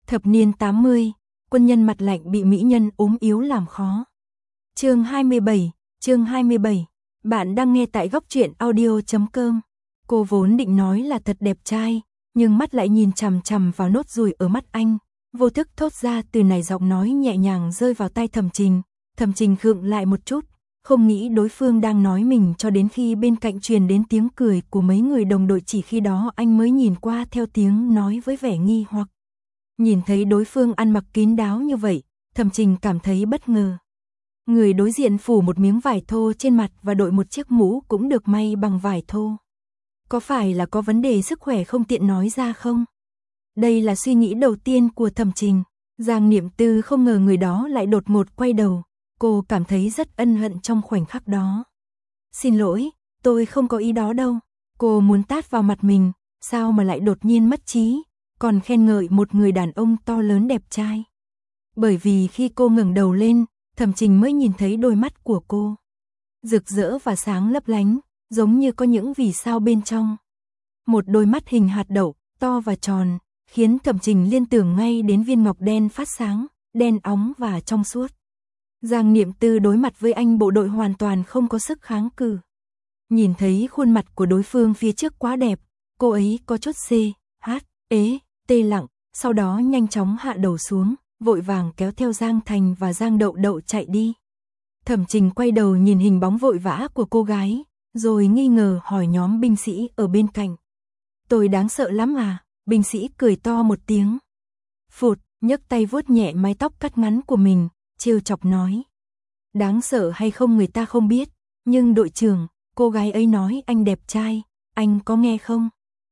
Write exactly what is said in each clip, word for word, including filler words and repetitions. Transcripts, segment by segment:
Thập niên tám mươi, quân nhân mặt lạnh bị mỹ nhân ốm yếu làm khó. Chương hai mươi bảy, chương hai mươi bảy. Bạn đang nghe tại góc truyện audio chấm com. Cô vốn định nói là thật đẹp trai, nhưng mắt lại nhìn chằm chằm vào nốt ruồi ở mắt anh, vô thức thốt ra từ này, giọng nói nhẹ nhàng rơi vào tai Thẩm Trình. Thẩm Trình khựng lại một chút, không nghĩ đối phương đang nói mình, cho đến khi bên cạnh truyền đến tiếng cười của mấy người đồng đội, chỉ khi đó anh mới nhìn qua theo tiếng nói với vẻ nghi hoặc. Nhìn thấy đối phương ăn mặc kín đáo như vậy, Thẩm Trình cảm thấy bất ngờ. Người đối diện phủ một miếng vải thô trên mặt và đội một chiếc mũ cũng được may bằng vải thô. Có phải là có vấn đề sức khỏe không tiện nói ra không? Đây là suy nghĩ đầu tiên của Thẩm Trình. Giang Niệm Tư không ngờ người đó lại đột ngột quay đầu. Cô cảm thấy rất ân hận trong khoảnh khắc đó. Xin lỗi, tôi không có ý đó đâu. Cô muốn tát vào mặt mình, sao mà lại đột nhiên mất trí, còn khen ngợi một người đàn ông to lớn đẹp trai. Bởi vì khi cô ngẩng đầu lên, Thẩm Trình mới nhìn thấy đôi mắt của cô. Rực rỡ và sáng lấp lánh, giống như có những vì sao bên trong. Một đôi mắt hình hạt đậu, to và tròn, khiến Thẩm Trình liên tưởng ngay đến viên ngọc đen phát sáng, đen óng và trong suốt. Giang Niệm Tư đối mặt với anh, bộ đội hoàn toàn không có sức kháng cự. Nhìn thấy khuôn mặt của đối phương phía trước quá đẹp, cô ấy có chút xê, hát, ế, tê lặng, sau đó nhanh chóng hạ đầu xuống, vội vàng kéo theo Giang Thành và Giang Đậu Đậu chạy đi. Thẩm Trình quay đầu nhìn hình bóng vội vã của cô gái, rồi nghi ngờ hỏi nhóm binh sĩ ở bên cạnh. Tôi đáng sợ lắm à? Binh sĩ cười to một tiếng. Phụt, nhấc tay vuốt nhẹ mái tóc cắt ngắn của mình, trêu chọc nói. Đáng sợ hay không người ta không biết, nhưng đội trưởng, cô gái ấy nói anh đẹp trai, anh có nghe không?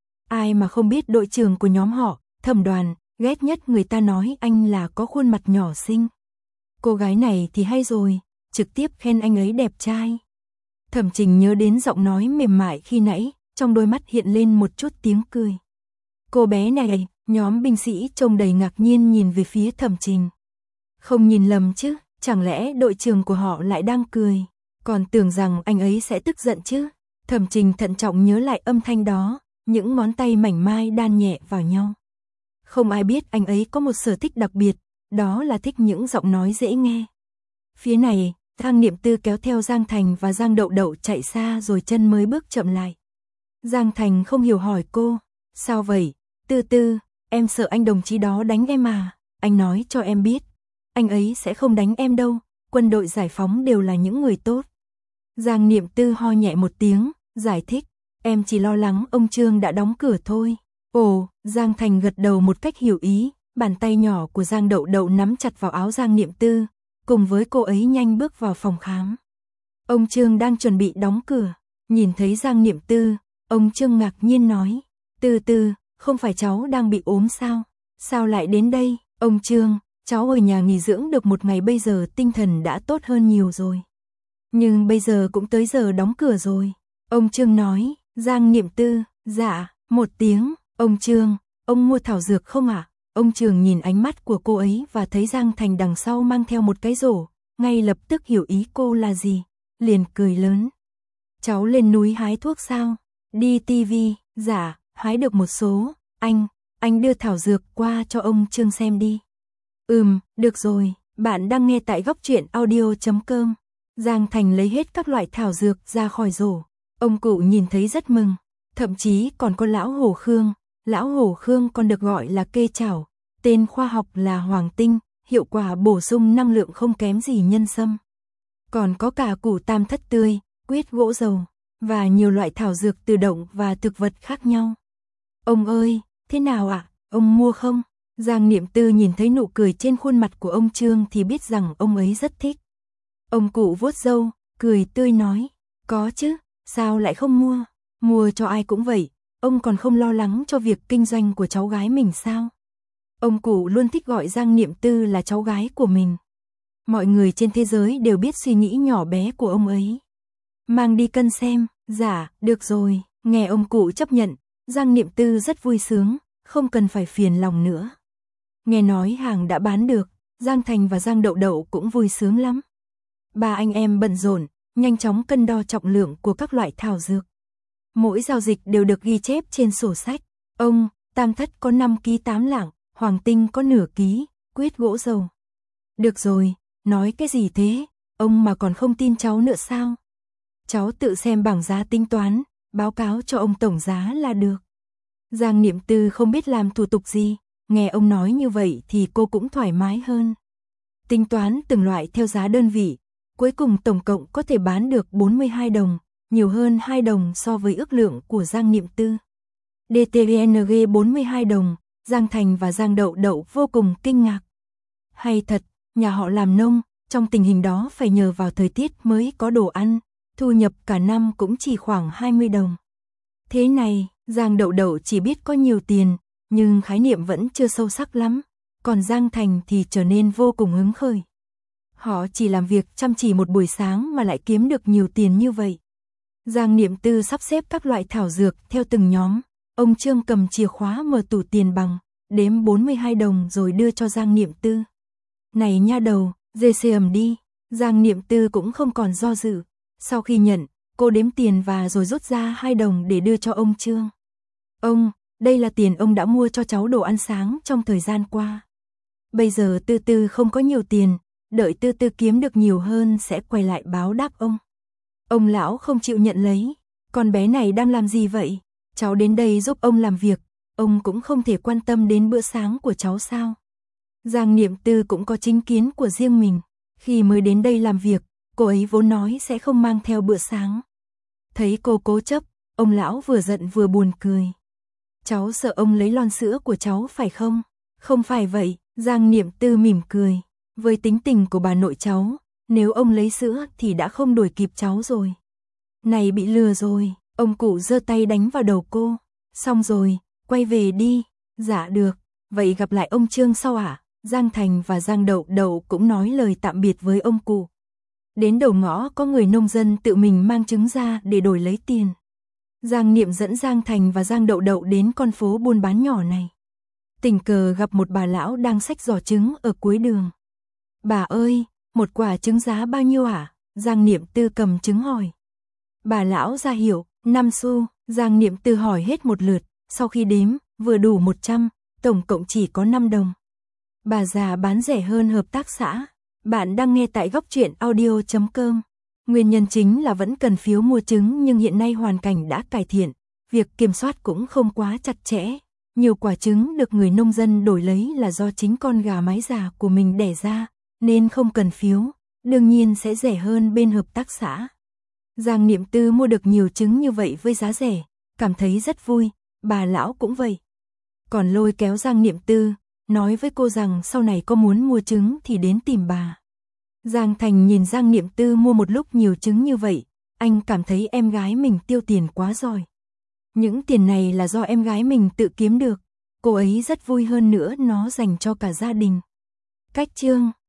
Ai mà không biết đội trưởng của nhóm họ, Thẩm Đoàn, ghét nhất người ta nói anh là có khuôn mặt nhỏ xinh. Cô gái này thì hay rồi, trực tiếp khen anh ấy đẹp trai. Thẩm Trình nhớ đến giọng nói mềm mại khi nãy, trong đôi mắt hiện lên một chút tiếng cười. Cô bé này, nhóm binh sĩ trông đầy ngạc nhiên nhìn về phía Thẩm Trình. Không nhìn lầm chứ, chẳng lẽ đội trưởng của họ lại đang cười, còn tưởng rằng anh ấy sẽ tức giận chứ. Thẩm Trình thận trọng nhớ lại âm thanh đó, những ngón tay mảnh mai đan nhẹ vào nhau. Không ai biết anh ấy có một sở thích đặc biệt, đó là thích những giọng nói dễ nghe. Phía này, Giang Niệm Tư kéo theo Giang Thành và Giang Đậu Đậu chạy xa rồi chân mới bước chậm lại. Giang Thành không hiểu hỏi cô, sao vậy? Tư Tư, em sợ anh đồng chí đó đánh em à? Anh nói cho em biết, anh ấy sẽ không đánh em đâu, quân đội giải phóng đều là những người tốt. Giang Niệm Tư ho nhẹ một tiếng, giải thích, em chỉ lo lắng ông Trương đã đóng cửa thôi. Ồ, Giang Thành gật đầu một cách hiểu ý, bàn tay nhỏ của Giang Đậu Đậu nắm chặt vào áo Giang Niệm Tư, cùng với cô ấy nhanh bước vào phòng khám. Ông Trương đang chuẩn bị đóng cửa, nhìn thấy Giang Niệm Tư, ông Trương ngạc nhiên nói, Tư Tư, không phải cháu đang bị ốm sao? Sao lại đến đây? Ông Trương, cháu ở nhà nghỉ dưỡng được một ngày, bây giờ tinh thần đã tốt hơn nhiều rồi. Nhưng bây giờ cũng tới giờ đóng cửa rồi. Ông Trương nói. Giang Niệm Tư, dạ, một tiếng. Ông Trương, ông mua thảo dược không ạ? À? Ông Trương nhìn ánh mắt của cô ấy và thấy Giang Thành đằng sau mang theo một cái rổ, ngay lập tức hiểu ý cô là gì, liền cười lớn. Cháu lên núi hái thuốc sao? Đi tivi, dạ, hái được một số. Anh, anh đưa thảo dược qua cho ông Trương xem đi. Ừm, được rồi, bạn đang nghe tại góc truyện audio chấm com. Giang Thành lấy hết các loại thảo dược ra khỏi rổ. Ông cụ nhìn thấy rất mừng, thậm chí còn có lão hổ khương. Lão hổ khương còn được gọi là kê chảo, tên khoa học là hoàng tinh, hiệu quả bổ sung năng lượng không kém gì nhân sâm. Còn có cả củ tam thất tươi, quyết gỗ dầu, và nhiều loại thảo dược từ động và thực vật khác nhau. Ông ơi, thế nào ạ? À? Ông mua không? Giang Niệm Tư nhìn thấy nụ cười trên khuôn mặt của ông Trương thì biết rằng ông ấy rất thích. Ông cụ vuốt râu, cười tươi nói, có chứ, sao lại không mua? Mua cho ai cũng vậy, ông còn không lo lắng cho việc kinh doanh của cháu gái mình sao? Ông cụ luôn thích gọi Giang Niệm Tư là cháu gái của mình. Mọi người trên thế giới đều biết suy nghĩ nhỏ bé của ông ấy. Mang đi cân xem, dạ, được rồi, nghe ông cụ chấp nhận, Giang Niệm Tư rất vui sướng, không cần phải phiền lòng nữa. Nghe nói hàng đã bán được, Giang Thành và Giang Đậu Đậu cũng vui sướng lắm. Ba anh em bận rộn, nhanh chóng cân đo trọng lượng của các loại thảo dược. Mỗi giao dịch đều được ghi chép trên sổ sách. Ông, tam thất có năm ki tám lạng, hoàng tinh có nửa ký, quyết gỗ dầu. Được rồi, nói cái gì thế, ông mà còn không tin cháu nữa sao? Cháu tự xem bảng giá tính toán, báo cáo cho ông tổng giá là được. Giang Niệm Tư không biết làm thủ tục gì, nghe ông nói như vậy thì cô cũng thoải mái hơn. Tính toán từng loại theo giá đơn vị, cuối cùng tổng cộng có thể bán được bốn mươi hai đồng, nhiều hơn hai đồng so với ước lượng của Giang Niệm Tư. đê tê en giê bốn mươi hai đồng, Giang Thành và Giang Đậu Đậu vô cùng kinh ngạc. Hay thật, nhà họ làm nông, trong tình hình đó phải nhờ vào thời tiết mới có đồ ăn, thu nhập cả năm cũng chỉ khoảng hai mươi đồng. Thế này, Giang Đậu Đậu chỉ biết có nhiều tiền, nhưng khái niệm vẫn chưa sâu sắc lắm, còn Giang Thành thì trở nên vô cùng hứng khởi. Họ chỉ làm việc chăm chỉ một buổi sáng mà lại kiếm được nhiều tiền như vậy. Giang Niệm Tư sắp xếp các loại thảo dược theo từng nhóm, ông Trương cầm chìa khóa mở tủ tiền bằng, đếm bốn mươi hai đồng rồi đưa cho Giang Niệm Tư. Này nha đầu, dê xê ầm đi, Giang Niệm Tư cũng không còn do dự. Sau khi nhận, cô đếm tiền và rồi rút ra hai đồng để đưa cho ông Trương. Ông, đây là tiền ông đã mua cho cháu đồ ăn sáng trong thời gian qua. Bây giờ Tư Tư không có nhiều tiền, đợi Tư Tư kiếm được nhiều hơn sẽ quay lại báo đáp ông. Ông lão không chịu nhận lấy, con bé này đang làm gì vậy? Cháu đến đây giúp ông làm việc, ông cũng không thể quan tâm đến bữa sáng của cháu sao? Giang Niệm Tư cũng có chính kiến của riêng mình, khi mới đến đây làm việc, cô ấy vốn nói sẽ không mang theo bữa sáng. Thấy cô cố chấp, ông lão vừa giận vừa buồn cười. Cháu sợ ông lấy lon sữa của cháu phải không? Không phải vậy, Giang Niệm Tư mỉm cười. Với tính tình của bà nội cháu, nếu ông lấy sữa thì đã không đuổi kịp cháu rồi. Này bị lừa rồi, ông cụ giơ tay đánh vào đầu cô. Xong rồi, quay về đi. Dạ được, vậy gặp lại ông Trương sau ạ. À? Giang Thành và Giang Đậu Đậu cũng nói lời tạm biệt với ông cụ. Đến đầu ngõ có người nông dân tự mình mang trứng ra để đổi lấy tiền. Giang Niệm dẫn Giang Thành và Giang Đậu Đậu đến con phố buôn bán nhỏ này. Tình cờ gặp một bà lão đang xách giỏ trứng ở cuối đường. Bà ơi, một quả trứng giá bao nhiêu ạ? À? Giang Niệm Tư cầm trứng hỏi. Bà lão ra hiệu, năm xu, Giang Niệm Tư hỏi hết một lượt, sau khi đếm, vừa đủ một trăm, tổng cộng chỉ có năm đồng. Bà già bán rẻ hơn hợp tác xã. Bạn đang nghe tại góc truyện audio chấm com. Nguyên nhân chính là vẫn cần phiếu mua trứng nhưng hiện nay hoàn cảnh đã cải thiện, việc kiểm soát cũng không quá chặt chẽ. Nhiều quả trứng được người nông dân đổi lấy là do chính con gà mái già của mình đẻ ra, nên không cần phiếu, đương nhiên sẽ rẻ hơn bên hợp tác xã. Giang Niệm Tư mua được nhiều trứng như vậy với giá rẻ, cảm thấy rất vui, bà lão cũng vậy. Còn lôi kéo Giang Niệm Tư, nói với cô rằng sau này có muốn mua trứng thì đến tìm bà. Giang Thành nhìn Giang Niệm Tư mua một lúc nhiều trứng như vậy, anh cảm thấy em gái mình tiêu tiền quá rồi. Những tiền này là do em gái mình tự kiếm được, cô ấy rất vui hơn nữa nó dành cho cả gia đình. Cách chương